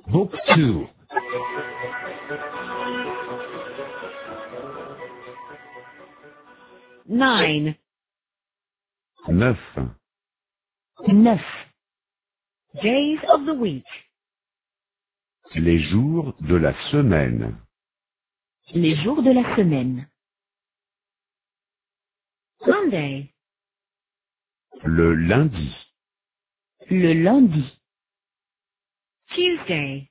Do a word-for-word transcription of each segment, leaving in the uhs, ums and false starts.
Book two. Nine. Neuf. Neuf. Days of the week. Les jours de la semaine. Les jours de la semaine. Monday. Le lundi. Le lundi. Tuesday.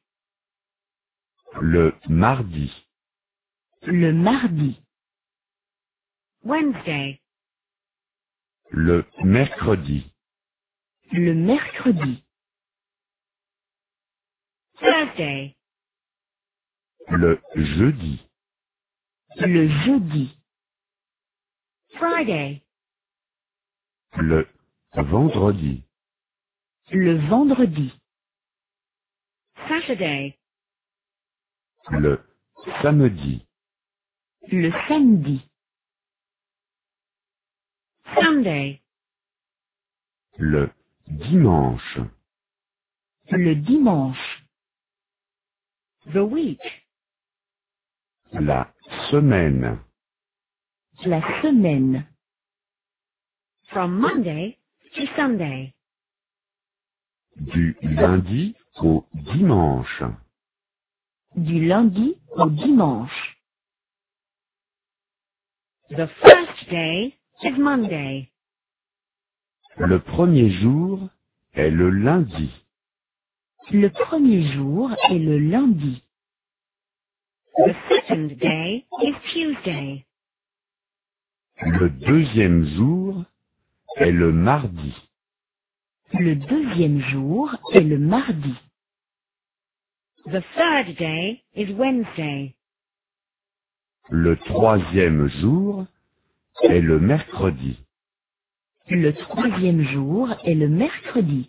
Le mardi. Le mardi. Wednesday. Le mercredi. Le mercredi. Thursday. Le jeudi. Le jeudi. Friday. Le vendredi. Le vendredi. Saturday. Le samedi. Le samedi. Sunday. Le dimanche. Le dimanche. The week. La semaine. La semaine. From Monday to Sunday. Du lundi au dimanche. Du lundi au dimanche. The first day is Monday. Le premier jour est le lundi. Le premier jour est le lundi. The second day is Tuesday. Le deuxième jour est le mardi. Le deuxième jour est le mardi. The third day is Wednesday. Le troisième jour est le mercredi. Le troisième jour est le mercredi.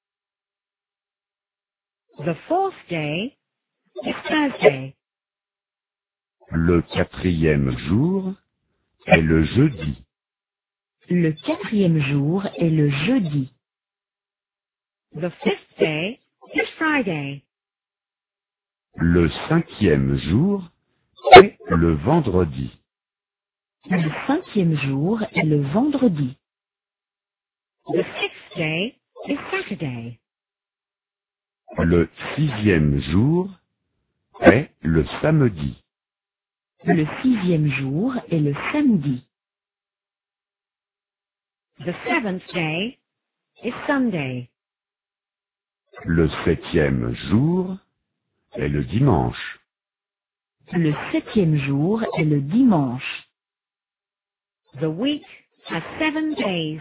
The fourth day is Thursday. Le quatrième jour est le jeudi. Le quatrième jour est le jeudi. The fifth day is Friday. Le cinquième jour est le vendredi. Le cinquième jour est le vendredi. The sixth day is Saturday. Le sixième jour est le samedi. Le sixième jour est le samedi. The seventh day is Sunday. Le septième jour est le dimanche. Le septième jour est le dimanche. The week has seven days.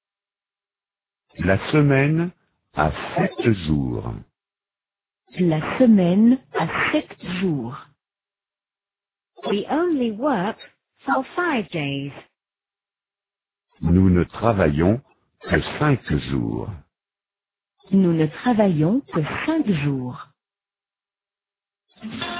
La semaine a sept jours. La semaine a sept jours. We only work for five days. Nous ne travaillons que cinq jours. Nous ne travaillons que cinq jours.